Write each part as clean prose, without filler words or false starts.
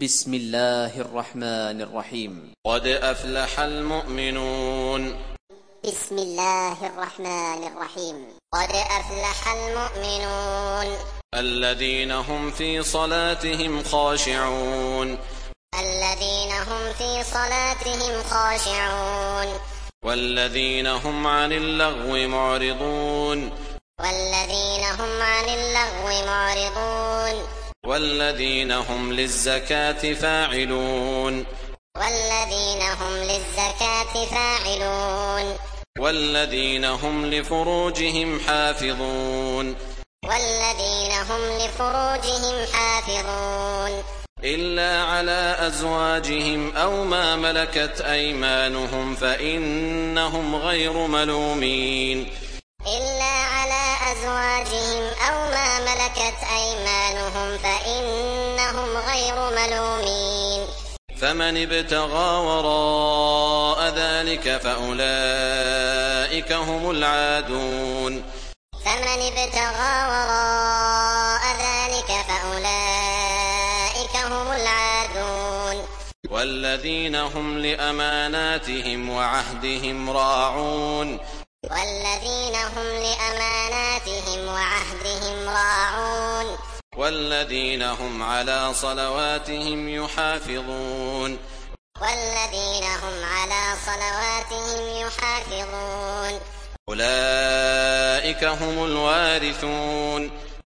بسم الله الرحمن الرحيم. قد أفلح المؤمنون. بسم الله الرحمن الرحيم. قد أفلح المؤمنون الذين هم في صلاتهم خاشعون. الذين هم في صلاتهم خاشعون والذين هم عن اللغو معرضون. والذين هم عن اللغو معرضون والذين هم للزكاة فاعلون. والذين هم للزكاة فاعلون والذين هم لفروجهم حافظون. والذين هم لفروجهم حافظون إلا على أزواجهم أو ما ملكت أيمانهم فإنهم غير ملومين. إلا على أزواجهم أو ما ملكت أيمانهم فإنهم غير ملومين. فمن ابتغى وراء ذلك فأولئك هم العادون. فمن ابتغى وراء ذلك فأولئك هم العادون. والذين هم لأماناتهم وعهدهم راعون. والذين هم لأماناتهم وعهدهم راعون والذين هم على صلواتهم يحافظون. والذين هم على صلواتهم يحافظون. أولئك هم الوارثون.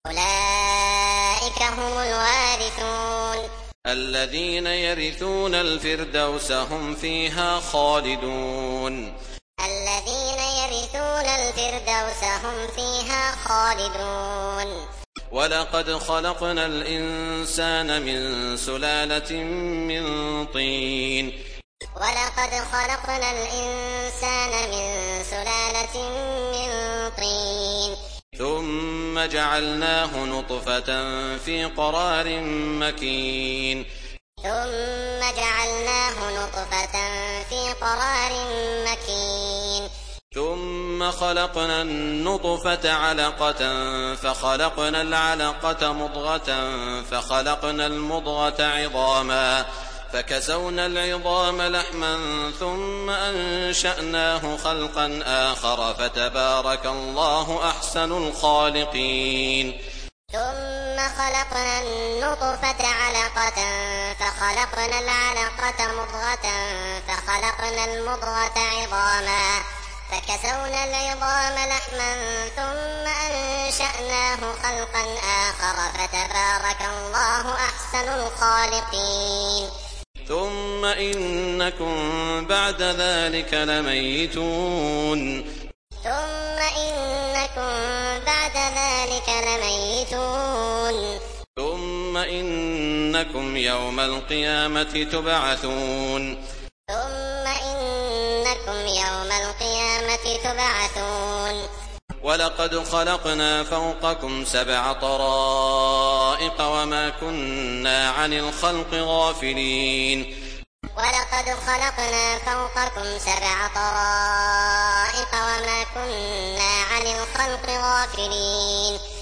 أولئك هم الوارثون الذين يرثون الفردوس هم فيها خالدون. الذين يرثون الفردوس هم فيها خالدون. ولقد خلقنا الإنسان من سلالة من طين. ولقد خلقنا الإنسان من سلالة من طين ثم جعلناه نطفة في قرار مكين. ثم جعلناه نطفة في قرار مكين. ثم خلقنا النطفة علقة فخلقنا العلقة مضغة فخلقنا المضغة عظاما فكسونا العظام لحما ثم أنشأناه خلقا آخر فتبارك الله أحسن الخالقين. ثم خلقنا النطفة علقة فخلقنا العلقة مضغة فخلقنا المضغة عظاما فكسونا العظام لحما ثم أنشأناه خلقا آخر فتبارك الله أحسن الخالقين. ثم إنكم بعد ذلك لميتون. ثم إنكم بعد ذلك لميتون. ثم إنكم يوم القيامة تبعثون. ثم إنكم يوم القيامة تبعثون. ولقد خلقنا فوقكم 7 طرائق وما كنا عن الخلق غافلين. ولقد خلقنا فوقكم 7 طرائق وما كنا عن الخلق غافلين.